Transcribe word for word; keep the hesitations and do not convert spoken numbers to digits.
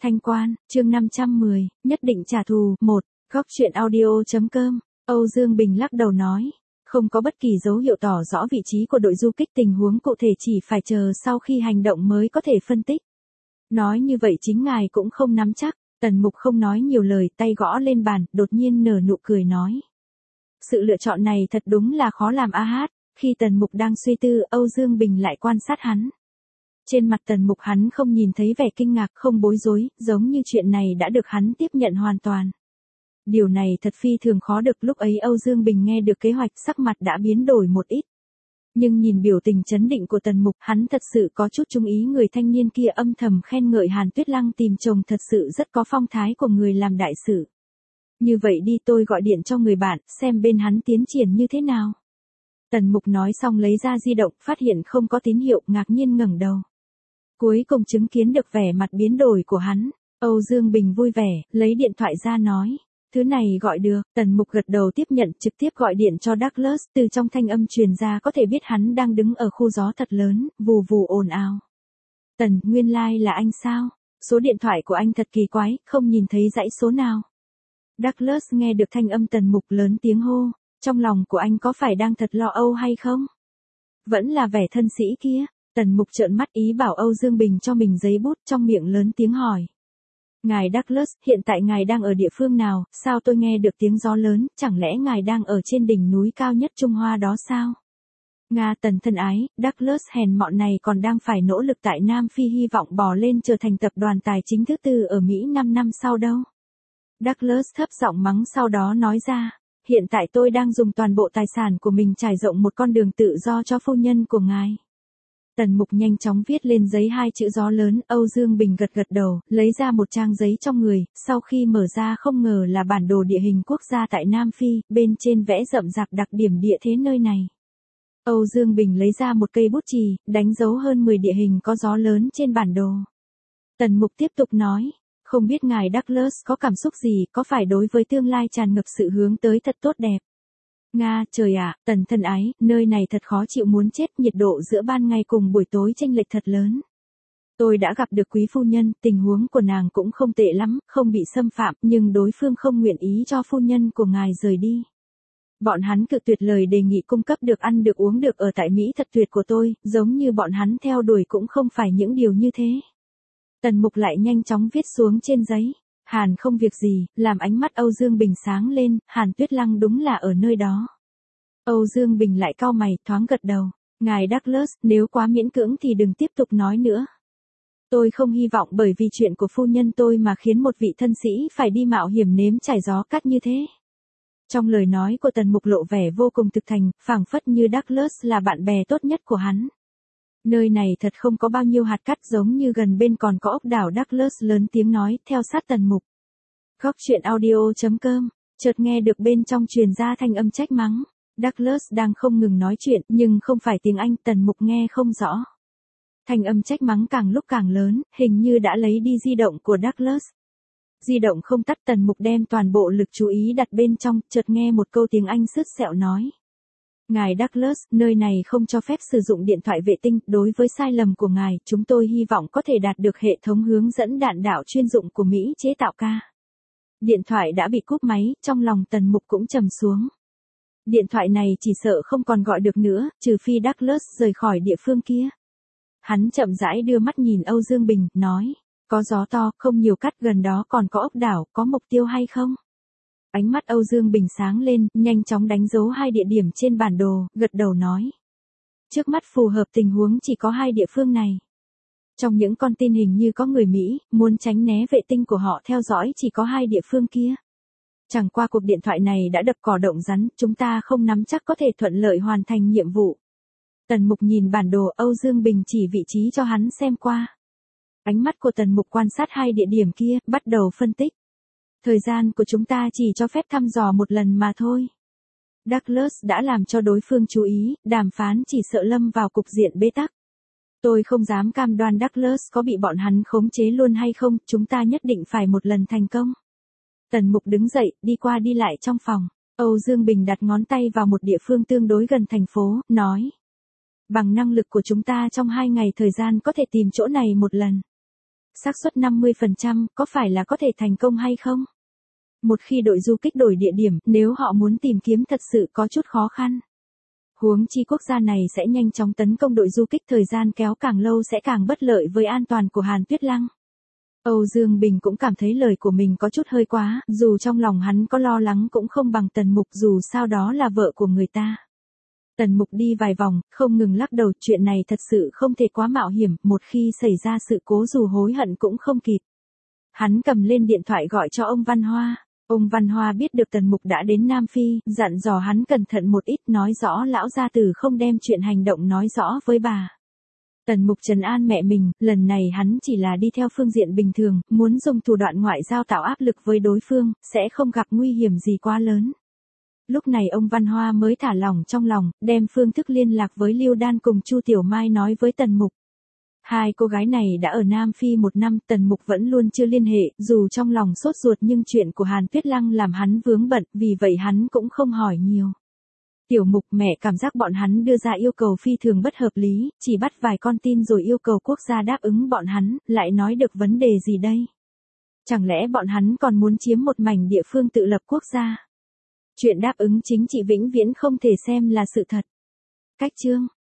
Thanh Quan, chương năm trăm mười, nhất định trả thù, một, góc truyện audio.com, Âu Dương Bình lắc đầu nói. Không có bất kỳ dấu hiệu tỏ rõ vị trí của đội du kích, tình huống cụ thể chỉ phải chờ sau khi hành động mới có thể phân tích. Nói như vậy chính ngài cũng không nắm chắc. Tần Mục không nói nhiều lời, tay gõ lên bàn, đột nhiên nở nụ cười nói. Sự lựa chọn này thật đúng là khó làm a hát. Khi Tần Mục đang suy tư, Âu Dương Bình lại quan sát hắn. Trên mặt Tần Mục hắn không nhìn thấy vẻ kinh ngạc, không bối rối, giống như chuyện này đã được hắn tiếp nhận hoàn toàn. Điều này thật phi thường khó được. Lúc ấy Âu Dương Bình nghe được kế hoạch, sắc mặt đã biến đổi một ít. Nhưng nhìn biểu tình chấn định của Tần Mục, hắn thật sự có chút chú ý người thanh niên kia, âm thầm khen ngợi Hàn Tuyết Lăng tìm chồng thật sự rất có phong thái của người làm đại sự. Như vậy đi, tôi gọi điện cho người bạn, xem bên hắn tiến triển như thế nào. Tần Mục nói xong lấy ra di động, phát hiện không có tín hiệu, ngạc nhiên ngẩng đầu. Cuối cùng chứng kiến được vẻ mặt biến đổi của hắn, Âu Dương Bình vui vẻ, lấy điện thoại ra nói. Thứ này gọi được. Tần Mục gật đầu tiếp nhận, trực tiếp gọi điện cho Douglas, từ trong thanh âm truyền ra có thể biết hắn đang đứng ở khu gió thật lớn, vù vù ồn ào. Tần, nguyên lai like là anh sao? Số điện thoại của anh thật kỳ quái, không nhìn thấy dãy số nào. Douglas nghe được thanh âm Tần Mục lớn tiếng hô, trong lòng của anh có phải đang thật lo âu hay không? Vẫn là vẻ thân sĩ kia. Tần Mục trợn mắt ý bảo Âu Dương Bình cho mình giấy bút, trong miệng lớn tiếng hỏi. Ngài Douglas, hiện tại ngài đang ở địa phương nào, sao tôi nghe được tiếng gió lớn, chẳng lẽ ngài đang ở trên đỉnh núi cao nhất Trung Hoa đó sao? Nga Tần thân ái, Douglas hèn mọn này còn đang phải nỗ lực tại Nam Phi, hy vọng bò lên trở thành tập đoàn tài chính thứ tư ở Mỹ năm năm sau đâu. Douglas thấp giọng mắng, sau đó nói ra, hiện tại tôi đang dùng toàn bộ tài sản của mình trải rộng một con đường tự do cho phu nhân của ngài. Tần Mục nhanh chóng viết lên giấy hai chữ gió lớn. Âu Dương Bình gật gật đầu, lấy ra một trang giấy trong người, sau khi mở ra không ngờ là bản đồ địa hình quốc gia tại Nam Phi, bên trên vẽ rậm rạp đặc điểm địa thế nơi này. Âu Dương Bình lấy ra một cây bút chì, đánh dấu hơn mười địa hình có gió lớn trên bản đồ. Tần Mục tiếp tục nói, không biết ngài Douglas có cảm xúc gì, có phải đối với tương lai tràn ngập sự hướng tới thật tốt đẹp? Nga, trời ạ, Tần thân ái, nơi này thật khó chịu muốn chết, nhiệt độ giữa ban ngày cùng buổi tối chênh lệch thật lớn. Tôi đã gặp được quý phu nhân, tình huống của nàng cũng không tệ lắm, không bị xâm phạm, nhưng đối phương không nguyện ý cho phu nhân của ngài rời đi. Bọn hắn cự tuyệt lời đề nghị cung cấp được ăn được uống được ở tại Mỹ thật tuyệt của tôi, giống như bọn hắn theo đuổi cũng không phải những điều như thế. Tần Mục lại nhanh chóng viết xuống trên giấy. Hàn không việc gì, làm ánh mắt Âu Dương Bình sáng lên, Hàn Tuyết Lăng đúng là ở nơi đó. Âu Dương Bình lại cau mày, thoáng gật đầu. Ngài Douglas, nếu quá miễn cưỡng thì đừng tiếp tục nói nữa. Tôi không hy vọng bởi vì chuyện của phu nhân tôi mà khiến một vị thân sĩ phải đi mạo hiểm nếm trải gió cát như thế. Trong lời nói của Tần Mục lộ vẻ vô cùng thực thành, phảng phất như Douglas là bạn bè tốt nhất của hắn. Nơi này thật không có bao nhiêu hạt cát, giống như gần bên còn có ốc đảo. Douglas lớn tiếng nói, theo sát Tần Mục. Góc truyện audio.com, chợt nghe được bên trong truyền ra thanh âm trách mắng. Douglas đang không ngừng nói chuyện, nhưng không phải tiếng Anh, Tần Mục nghe không rõ. Thanh âm trách mắng càng lúc càng lớn, hình như đã lấy đi di động của Douglas. Di động không tắt, Tần Mục đem toàn bộ lực chú ý đặt bên trong, chợt nghe một câu tiếng Anh sứt sẹo nói. Ngài Douglas, nơi này không cho phép sử dụng điện thoại vệ tinh, đối với sai lầm của ngài, chúng tôi hy vọng có thể đạt được hệ thống hướng dẫn đạn đạo chuyên dụng của Mỹ chế tạo ca. Điện thoại đã bị cúp máy, trong lòng Tần Mục cũng trầm xuống. Điện thoại này chỉ sợ không còn gọi được nữa, trừ phi Douglas rời khỏi địa phương kia. Hắn chậm rãi đưa mắt nhìn Âu Dương Bình, nói, có gió to, không nhiều cát, gần đó còn có ốc đảo, có mục tiêu hay không? Ánh mắt Âu Dương Bình sáng lên, nhanh chóng đánh dấu hai địa điểm trên bản đồ, gật đầu nói. Trước mắt phù hợp tình huống chỉ có hai địa phương này. Trong những con tin hình như có người Mỹ, muốn tránh né vệ tinh của họ theo dõi chỉ có hai địa phương kia. Chẳng qua cuộc điện thoại này đã đập cỏ động rắn, chúng ta không nắm chắc có thể thuận lợi hoàn thành nhiệm vụ. Tần Mục nhìn bản đồ, Âu Dương Bình chỉ vị trí cho hắn xem qua. Ánh mắt của Tần Mục quan sát hai địa điểm kia, bắt đầu phân tích. Thời gian của chúng ta chỉ cho phép thăm dò một lần mà thôi. Douglas đã làm cho đối phương chú ý, đàm phán chỉ sợ lâm vào cục diện bế tắc. Tôi không dám cam đoan Douglas có bị bọn hắn khống chế luôn hay không, chúng ta nhất định phải một lần thành công. Tần Mục đứng dậy, đi qua đi lại trong phòng. Âu Dương Bình đặt ngón tay vào một địa phương tương đối gần thành phố, nói. Bằng năng lực của chúng ta trong hai ngày thời gian có thể tìm chỗ này một lần. Xác suất năm mươi phần trăm, có phải là có thể thành công hay không? Một khi đội du kích đổi địa điểm, nếu họ muốn tìm kiếm thật sự có chút khó khăn. Huống chi quốc gia này sẽ nhanh chóng tấn công đội du kích, thời gian kéo càng lâu sẽ càng bất lợi với an toàn của Hàn Tuyết Lăng. Âu Dương Bình cũng cảm thấy lời của mình có chút hơi quá, dù trong lòng hắn có lo lắng cũng không bằng Tần Mục, dù sao đó là vợ của người ta. Tần Mục đi vài vòng, không ngừng lắc đầu, chuyện này thật sự không thể quá mạo hiểm, một khi xảy ra sự cố dù hối hận cũng không kịp. Hắn cầm lên điện thoại gọi cho ông Văn Hoa. Ông Văn Hoa biết được Tần Mục đã đến Nam Phi, dặn dò hắn cẩn thận một ít, nói rõ lão gia tử không đem chuyện hành động nói rõ với bà. Tần Mục trấn an mẹ mình, lần này hắn chỉ là đi theo phương diện bình thường, muốn dùng thủ đoạn ngoại giao tạo áp lực với đối phương, sẽ không gặp nguy hiểm gì quá lớn. Lúc này ông Văn Hoa mới thả lỏng trong lòng, đem phương thức liên lạc với Lưu Đan cùng Chu Tiểu Mai nói với Tần Mục. Hai cô gái này đã ở Nam Phi một năm, Tần Mục vẫn luôn chưa liên hệ, dù trong lòng sốt ruột nhưng chuyện của Hàn Tuyết Lăng làm hắn vướng bận, vì vậy hắn cũng không hỏi nhiều. Tiểu Mục, mẹ cảm giác bọn hắn đưa ra yêu cầu phi thường bất hợp lý, chỉ bắt vài con tin rồi yêu cầu quốc gia đáp ứng bọn hắn, lại nói được vấn đề gì đây? Chẳng lẽ bọn hắn còn muốn chiếm một mảnh địa phương tự lập quốc gia? Chuyện đáp ứng chính trị vĩnh viễn không thể xem là sự thật. Cách chương